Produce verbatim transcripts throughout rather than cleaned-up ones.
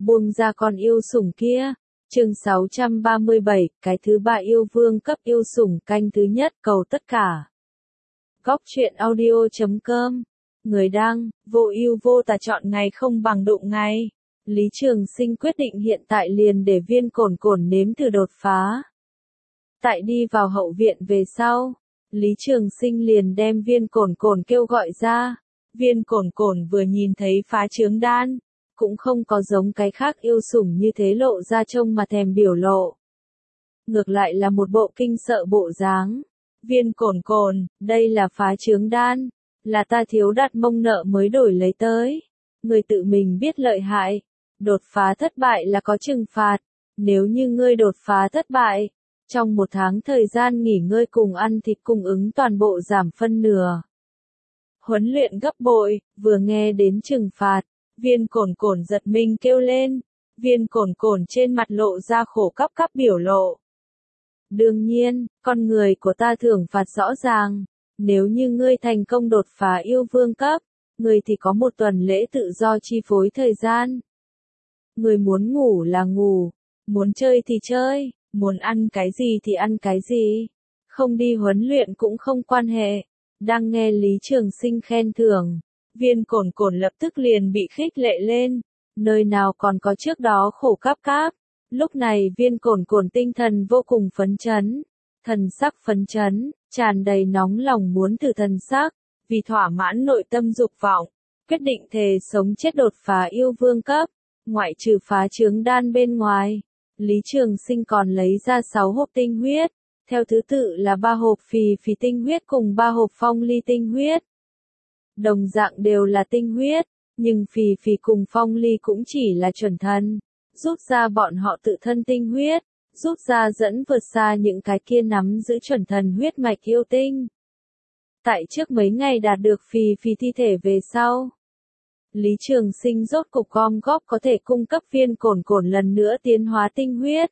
Buông ra con yêu sủng kia. Chương sáu trăm ba mươi bảy, cái thứ ba yêu vương cấp yêu sủng canh thứ nhất cầu tất cả. Góc truyện audio chấm com. Người đăng, vô ưu vô tà chọn ngày không bằng đụng ngày. Lý Trường Sinh quyết định hiện tại liền để Viên Cổn Cổn nếm thử đột phá. Tại đi vào hậu viện về sau, Lý Trường Sinh liền đem Viên Cổn Cổn kêu gọi ra. Viên Cổn Cổn vừa nhìn thấy phá trướng đan, cũng không có giống cái khác yêu sủng như thế lộ ra trông mà thèm biểu lộ. Ngược lại là một bộ kinh sợ bộ dáng. Viên Cổn Cổn, đây là phá trướng đan, là ta thiếu đặt mông nợ mới đổi lấy tới. Người tự mình biết lợi hại, đột phá thất bại là có trừng phạt, nếu như ngươi đột phá thất bại, trong một tháng thời gian nghỉ ngơi cùng ăn thịt cung ứng toàn bộ giảm phân nửa. Huấn luyện gấp bội, vừa nghe đến trừng phạt, Viên Cổn Cổn giật mình kêu lên, Viên Cổn Cổn trên mặt lộ ra khổ cắp cắp biểu lộ. Đương nhiên, con người của ta thưởng phạt rõ ràng, nếu như ngươi thành công đột phá yêu vương cấp, ngươi thì có một tuần lễ tự do chi phối thời gian. Ngươi muốn ngủ là ngủ, muốn chơi thì chơi, muốn ăn cái gì thì ăn cái gì, không đi huấn luyện cũng không quan hệ. Đang nghe Lý Trường Sinh khen thưởng, Viên Cổn Cổn lập tức liền bị khích lệ lên, nơi nào còn có trước đó khổ cáp cáp. Lúc này Viên Cổn Cổn tinh thần vô cùng phấn chấn, thần sắc phấn chấn, tràn đầy nóng lòng muốn thử thần sắc, vì thỏa mãn nội tâm dục vọng, quyết định thề sống chết đột phá yêu vương cấp, ngoại trừ phá trướng đan bên ngoài. Lý Trường Sinh còn lấy ra sáu hộp tinh huyết, theo thứ tự là ba hộp phì phì tinh huyết cùng ba hộp phong ly tinh huyết. Đồng dạng đều là tinh huyết, nhưng phì phì cùng phong ly cũng chỉ là chuẩn thần, rút ra bọn họ tự thân tinh huyết, rút ra dẫn vượt xa những cái kia nắm giữ chuẩn thần huyết mạch yêu tinh. Tại trước mấy ngày đạt được phì phì thi thể về sau, Lý Trường Sinh rốt cục gom góp có thể cung cấp Viên Cổn Cổn lần nữa tiến hóa tinh huyết.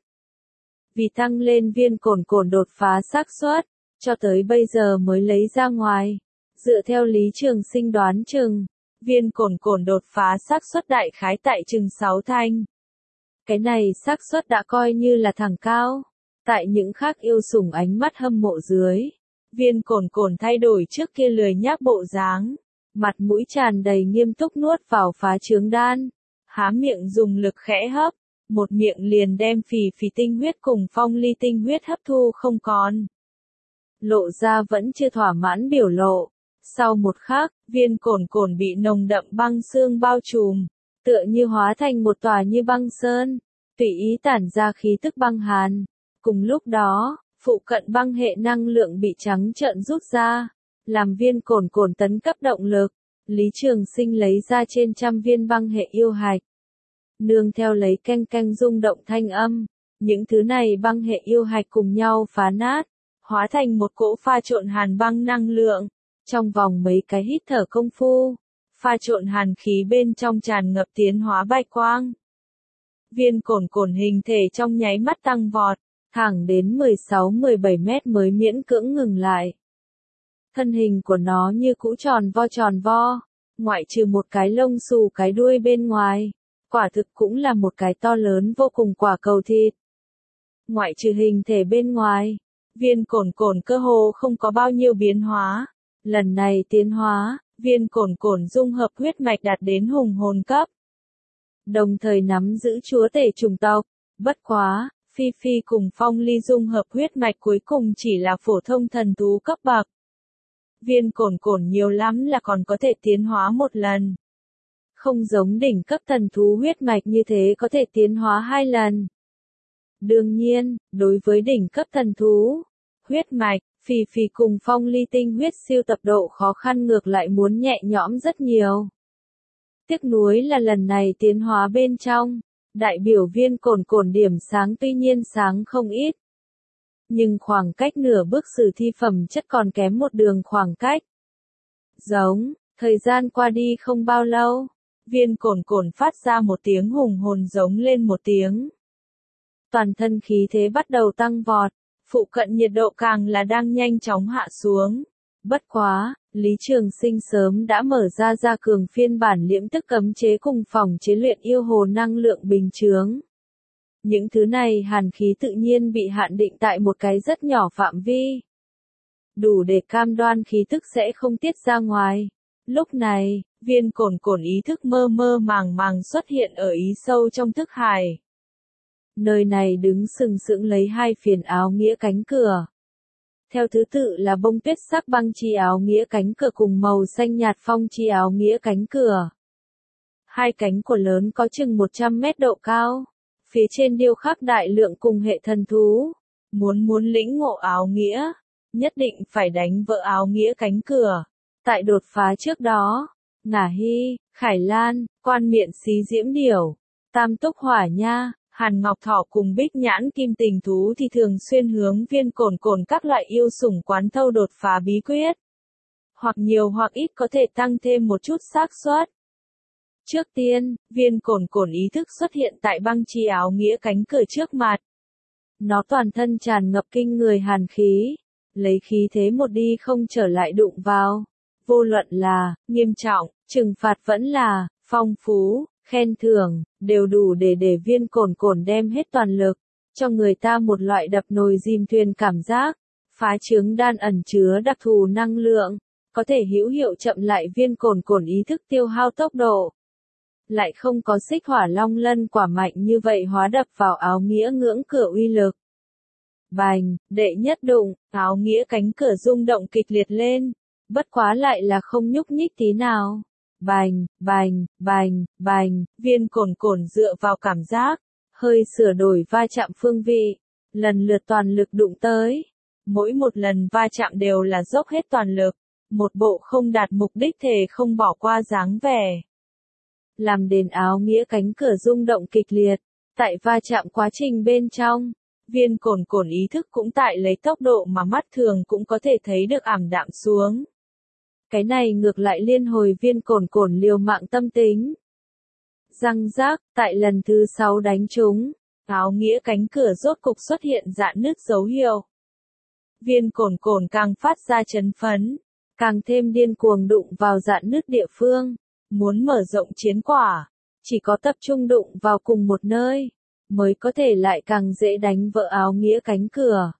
Vì tăng lên Viên Cổn Cổn đột phá xác suất, cho tới bây giờ mới lấy ra ngoài. Dựa theo Lý Trường Sinh đoán chừng, Viên Cổn Cổn đột phá xác suất đại khái tại chừng sáu thành. Cái này xác suất đã coi như là thẳng cao. Tại những khác yêu sủng ánh mắt hâm mộ dưới, Viên Cổn Cổn thay đổi trước kia lười nhác bộ dáng, mặt mũi tràn đầy nghiêm túc nuốt vào phá trướng đan, há miệng dùng lực khẽ hấp, một miệng liền đem phì phì tinh huyết cùng phong ly tinh huyết hấp thu không còn. Lộ ra vẫn chưa thỏa mãn biểu lộ. Sau một khắc, Viên Cổn Cổn bị nồng đậm băng xương bao trùm, tựa như hóa thành một tòa như băng sơn, tùy ý tản ra khí tức băng hàn. Cùng lúc đó, phụ cận băng hệ năng lượng bị trắng trợn rút ra, làm Viên Cổn Cổn tấn cấp động lực. Lý Trường Sinh lấy ra trên trăm viên băng hệ yêu hạch, nương theo lấy canh canh rung động thanh âm, những thứ này băng hệ yêu hạch cùng nhau phá nát, hóa thành một cỗ pha trộn hàn băng năng lượng. Trong vòng mấy cái hít thở công phu, pha trộn hàn khí bên trong tràn ngập tiến hóa bạch quang. Viên Cổn Cổn hình thể trong nháy mắt tăng vọt, thẳng đến mười sáu mười bảy mét mới miễn cưỡng ngừng lại. Thân hình của nó như cũ tròn vo tròn vo, ngoại trừ một cái lông xù cái đuôi bên ngoài, quả thực cũng là một cái to lớn vô cùng quả cầu thịt. Ngoại trừ hình thể bên ngoài, Viên Cổn Cổn cơ hồ không có bao nhiêu biến hóa. Lần này tiến hóa, Viên Cổn Cổn dung hợp huyết mạch đạt đến hùng hồn cấp. Đồng thời nắm giữ chúa tể chủng tộc, bất quá, Phi Phi cùng Phong Ly dung hợp huyết mạch cuối cùng chỉ là phổ thông thần thú cấp bậc. Viên Cổn Cổn nhiều lắm là còn có thể tiến hóa một lần. Không giống đỉnh cấp thần thú huyết mạch như thế có thể tiến hóa hai lần. Đương nhiên, đối với đỉnh cấp thần thú, huyết mạch, Phì Phì cùng Phong Ly tinh huyết siêu tập độ khó khăn ngược lại muốn nhẹ nhõm rất nhiều. Tiếc nuối là lần này tiến hóa bên trong, đại biểu Viên Cổn Cổn điểm sáng tuy nhiên sáng không ít. Nhưng khoảng cách nửa bước sử thi phẩm chất còn kém một đường khoảng cách. Giống, thời gian qua đi không bao lâu, Viên Cổn Cổn phát ra một tiếng hùng hồn giống lên một tiếng. Toàn thân khí thế bắt đầu tăng vọt. Phụ cận nhiệt độ càng là đang nhanh chóng hạ xuống. Bất quá, Lý Trường Sinh sớm đã mở ra gia cường phiên bản liễm tức cấm chế cùng phòng chế luyện yêu hồ năng lượng bình chướng. Những thứ này hàn khí tự nhiên bị hạn định tại một cái rất nhỏ phạm vi. Đủ để cam đoan khí tức sẽ không tiết ra ngoài. Lúc này, Viên Cổn Cổn ý thức mơ mơ màng màng xuất hiện ở ý sâu trong thức hải. Nơi này đứng sừng sững lấy hai phiến áo nghĩa cánh cửa. Theo thứ tự là bông tuyết sắc băng chi áo nghĩa cánh cửa cùng màu xanh nhạt phong chi áo nghĩa cánh cửa. Hai cánh cửa lớn có chừng một trăm mét độ cao. Phía trên điêu khắc đại lượng cùng hệ thần thú. Muốn muốn lĩnh ngộ áo nghĩa, nhất định phải đánh vỡ áo nghĩa cánh cửa. Tại đột phá trước đó, Ngả Hy, Khải Lan, Quan Miện Xí Diễm Điểu, Tam Túc Hỏa Nha, Hàn Ngọc Thỏ cùng Bích Nhãn Kim Tình Thú thì thường xuyên hướng Viên Cổn Cổn các loại yêu sủng quán thâu đột phá bí quyết. Hoặc nhiều hoặc ít có thể tăng thêm một chút xác suất. Trước tiên, Viên Cổn Cổn ý thức xuất hiện tại băng chi áo nghĩa cánh cửa trước mặt. Nó toàn thân tràn ngập kinh người hàn khí, lấy khí thế một đi không trở lại đụng vào. Vô luận là, nghiêm trọng, trừng phạt vẫn là, phong phú, khen thưởng, đều đủ để để Viên Cổn Cổn đem hết toàn lực, cho người ta một loại đập nồi dìm thuyền cảm giác. Phá trướng đan ẩn chứa đặc thù năng lượng, có thể hữu hiệu chậm lại Viên Cổn Cổn ý thức tiêu hao tốc độ. Lại không có xích hỏa long lân quả mạnh như vậy hóa đập vào áo nghĩa ngưỡng cửa uy lực. Bành, đệ nhất đụng, áo nghĩa cánh cửa rung động kịch liệt lên, bất quá lại là không nhúc nhích tí nào. Bành, bành, bành, bành, Viên Cổn Cổn dựa vào cảm giác, hơi sửa đổi va chạm phương vị, lần lượt toàn lực đụng tới. Mỗi một lần va chạm đều là dốc hết toàn lực, một bộ không đạt mục đích thề không bỏ qua dáng vẻ. Làm đền áo nghĩa cánh cửa rung động kịch liệt, tại va chạm quá trình bên trong, Viên Cổn Cổn ý thức cũng tại lấy tốc độ mà mắt thường cũng có thể thấy được ảm đạm xuống. Cái này ngược lại liên hồi Viên Cổn Cổn liều mạng tâm tính. Răng rác, tại lần thứ sáu đánh trúng, áo nghĩa cánh cửa rốt cục xuất hiện rạn nứt dấu hiệu. Viên Cổn Cổn càng phát ra chấn phấn, càng thêm điên cuồng đụng vào rạn nứt địa phương, muốn mở rộng chiến quả, chỉ có tập trung đụng vào cùng một nơi, mới có thể lại càng dễ đánh vỡ áo nghĩa cánh cửa.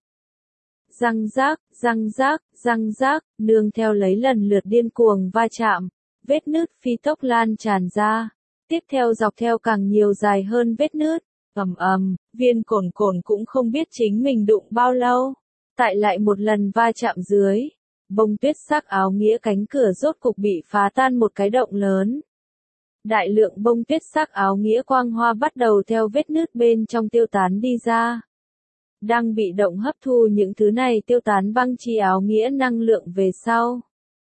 Răng rác, răng rác, răng rác, nương theo lấy lần lượt điên cuồng va chạm, vết nứt phi tốc lan tràn ra, tiếp theo dọc theo càng nhiều dài hơn vết nứt, ầm ầm, Viên Cổn Cổn cũng không biết chính mình đụng bao lâu, tại lại một lần va chạm dưới, bông tuyết sắc áo nghĩa cánh cửa rốt cục bị phá tan một cái động lớn. Đại lượng bông tuyết sắc áo nghĩa quang hoa bắt đầu theo vết nứt bên trong tiêu tán đi ra. Đang bị động hấp thu những thứ này tiêu tán băng chi áo nghĩa năng lượng về sau.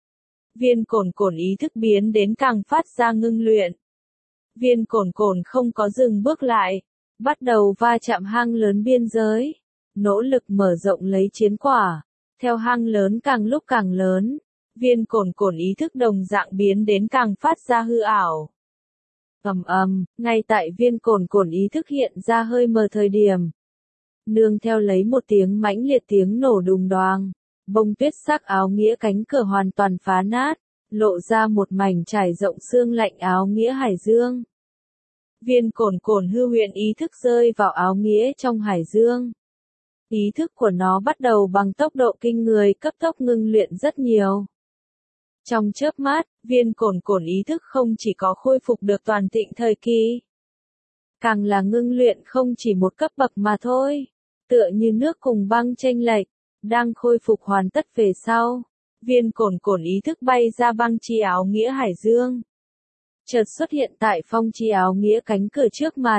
Viên Cổn Cổn ý thức biến đến càng phát ra ngưng luyện. Viên Cổn Cổn không có dừng bước lại, bắt đầu va chạm hang lớn biên giới, nỗ lực mở rộng lấy chiến quả. Theo hang lớn càng lúc càng lớn, Viên Cổn Cổn ý thức đồng dạng biến đến càng phát ra hư ảo. Ầm ầm, ngay tại Viên Cổn Cổn ý thức hiện ra hơi mờ thời điểm, nương theo lấy một tiếng mãnh liệt tiếng nổ đùng đoàng, bông tuyết sắc áo nghĩa cánh cửa hoàn toàn phá nát, lộ ra một mảnh trải rộng xương lạnh áo nghĩa hải dương. Viên Cổn Cổn hư huyền ý thức rơi vào áo nghĩa trong hải dương. Ý thức của nó bắt đầu bằng tốc độ kinh người cấp tốc ngưng luyện rất nhiều. Trong chớp mắt, Viên Cổn Cổn ý thức không chỉ có khôi phục được toàn thịnh thời kỳ, càng là ngưng luyện không chỉ một cấp bậc mà thôi. Tựa như nước cùng băng chênh lệch, đang khôi phục hoàn tất về sau, Viên Cổn Cổn ý thức bay ra băng chi áo nghĩa hải dương. Chợt xuất hiện tại phong chi áo nghĩa cánh cửa trước mặt.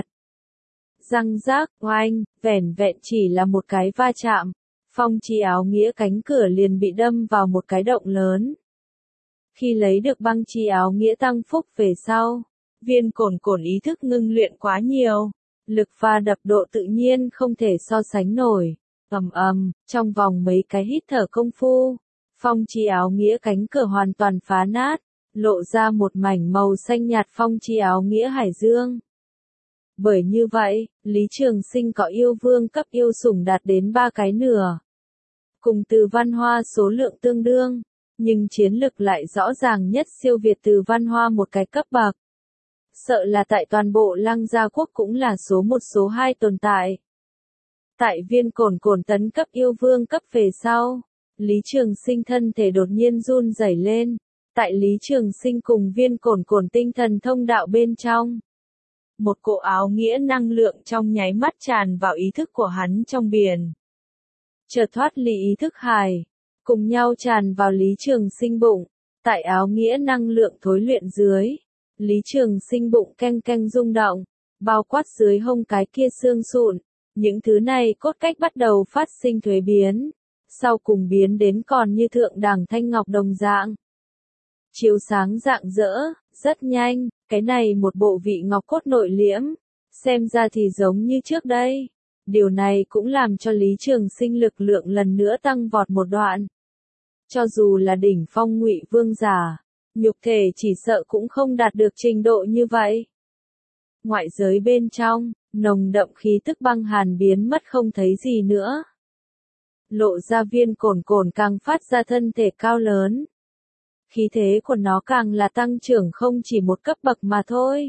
Răng rác, oanh, vẻn vẹn chỉ là một cái va chạm, phong chi áo nghĩa cánh cửa liền bị đâm vào một cái động lớn. Khi lấy được băng chi áo nghĩa tăng phúc về sau, Viên Cổn Cổn ý thức ngưng luyện quá nhiều, lực va đập độ tự nhiên không thể so sánh nổi. Ầm ầm, trong vòng mấy cái hít thở công phu, phong chi áo nghĩa cánh cửa hoàn toàn phá nát, lộ ra một mảnh màu xanh nhạt phong chi áo nghĩa hải dương. Bởi như vậy, Lý Trường Sinh có yêu vương cấp yêu sủng đạt đến ba cái nửa. Cùng từ văn hoa số lượng tương đương, nhưng chiến lực lại rõ ràng nhất siêu việt Từ Văn Hoa một cái cấp bậc. Sợ là tại toàn bộ Lăng Gia Quốc cũng là số một số hai tồn tại. Tại viên cồn cồn tấn cấp yêu vương cấp về sau, Lý Trường Sinh thân thể đột nhiên run rẩy lên. Tại Lý Trường Sinh cùng viên cồn cồn tinh thần thông đạo bên trong, một cỗ áo nghĩa năng lượng trong nháy mắt tràn vào ý thức của hắn trong biển. Chợt thoát ly ý thức hài, cùng nhau tràn vào Lý Trường Sinh bụng. Tại áo nghĩa năng lượng thối luyện dưới, Lý Trường Sinh bụng keng keng rung động, bao quát dưới hông cái kia xương sụn. Những thứ này cốt cách bắt đầu phát sinh thuế biến, sau cùng biến đến còn như thượng đẳng thanh ngọc đồng dạng. Chiếu sáng rạng rỡ, rất nhanh, cái này một bộ vị ngọc cốt nội liễm, xem ra thì giống như trước đây. Điều này cũng làm cho Lý Trường Sinh lực lượng lần nữa tăng vọt một đoạn. Cho dù là đỉnh phong Ngụy Vương giả, nhục thể chỉ sợ cũng không đạt được trình độ như vậy. Ngoại giới bên trong, nồng đậm khí tức băng hàn biến mất không thấy gì nữa. Lộ ra viên cồn cồn càng phát ra thân thể cao lớn. Khí thế của nó càng là tăng trưởng không chỉ một cấp bậc mà thôi.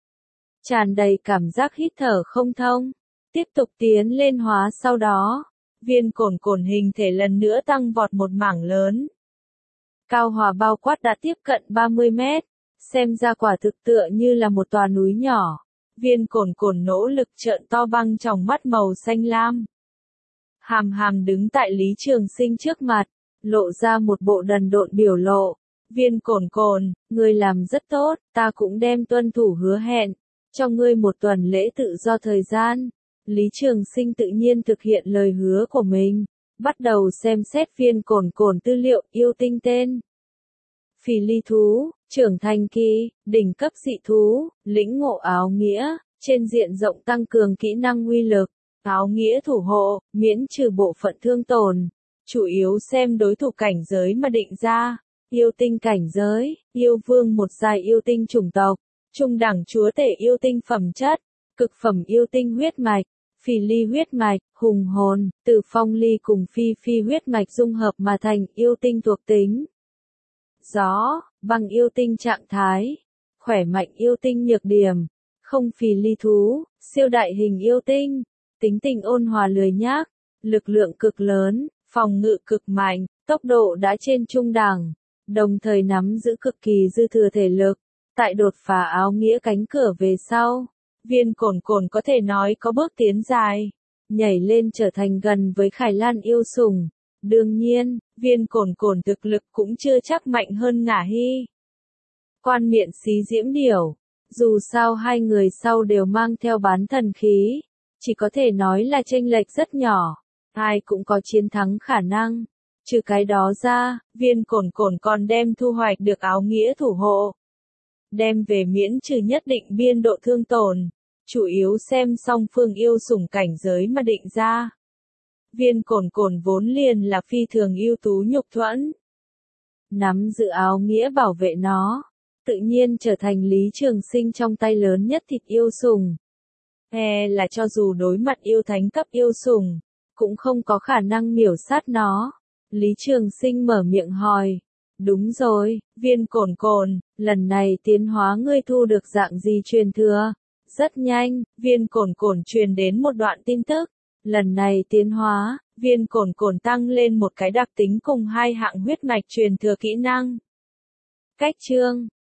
Tràn đầy cảm giác hít thở không thông. Tiếp tục tiến lên hóa sau đó, viên cồn cồn hình thể lần nữa tăng vọt một mảng lớn. Cao hòa bao quát đã tiếp cận ba mươi mét, xem ra quả thực tựa như là một tòa núi nhỏ. Viên cồn cồn nỗ lực trợn to băng trong mắt màu xanh lam. Hàm hàm đứng tại Lý Trường Sinh trước mặt, lộ ra một bộ đần độn biểu lộ. Viên cồn cồn, ngươi làm rất tốt, ta cũng đem tuân thủ hứa hẹn, cho ngươi một tuần lễ tự do thời gian. Lý Trường Sinh tự nhiên thực hiện lời hứa của mình, bắt đầu xem xét viên cồn cồn tư liệu yêu tinh tên. Phỉ ly thú, trưởng thành kỳ, đỉnh cấp dị thú, lĩnh ngộ áo nghĩa, trên diện rộng tăng cường kỹ năng uy lực, áo nghĩa thủ hộ, miễn trừ bộ phận thương tổn, chủ yếu xem đối thủ cảnh giới mà định ra. Yêu tinh cảnh giới, yêu vương một giai yêu tinh chủng tộc, trung đẳng chúa tể yêu tinh phẩm chất, cực phẩm yêu tinh huyết mạch, phỉ ly huyết mạch, hùng hồn, từ phong ly cùng phi phi huyết mạch dung hợp mà thành yêu tinh thuộc tính. Gió, băng yêu tinh trạng thái, khỏe mạnh yêu tinh nhược điểm, không phỉ ly thú, siêu đại hình yêu tinh, tính tình ôn hòa lười nhác, lực lượng cực lớn, phòng ngự cực mạnh, tốc độ đã trên trung đẳng, đồng thời nắm giữ cực kỳ dư thừa thể lực. Tại đột phá áo nghĩa cánh cửa về sau, viên cồn cồn có thể nói có bước tiến dài, nhảy lên trở thành gần với Khải Lan yêu sủng. Đương nhiên, viên cồn cồn thực lực cũng chưa chắc mạnh hơn Ngả Hy. Quan miện xí diễm điểu, dù sao hai người sau đều mang theo bán thần khí, chỉ có thể nói là chênh lệch rất nhỏ, ai cũng có chiến thắng khả năng. Trừ cái đó ra, viên cồn cồn còn đem thu hoạch được áo nghĩa thủ hộ. Đem về miễn trừ nhất định biên độ thương tổn, chủ yếu xem song phương yêu sủng cảnh giới mà định ra. Viên cồn cồn vốn liền là phi thường ưu tú nhục thuẫn. Nắm giữ áo nghĩa bảo vệ nó, tự nhiên trở thành Lý Trường Sinh trong tay lớn nhất thịt yêu sủng. E là cho dù đối mặt yêu thánh cấp yêu sủng, cũng không có khả năng miểu sát nó. Lý Trường Sinh mở miệng hỏi. Đúng rồi, viên cồn cồn, lần này tiến hóa ngươi thu được dạng gì truyền thừa? Rất nhanh, viên cồn cồn truyền đến một đoạn tin tức. Lần này tiến hóa, viên cồn cồn tăng lên một cái đặc tính cùng hai hạng huyết mạch truyền thừa kỹ năng. Cách chương,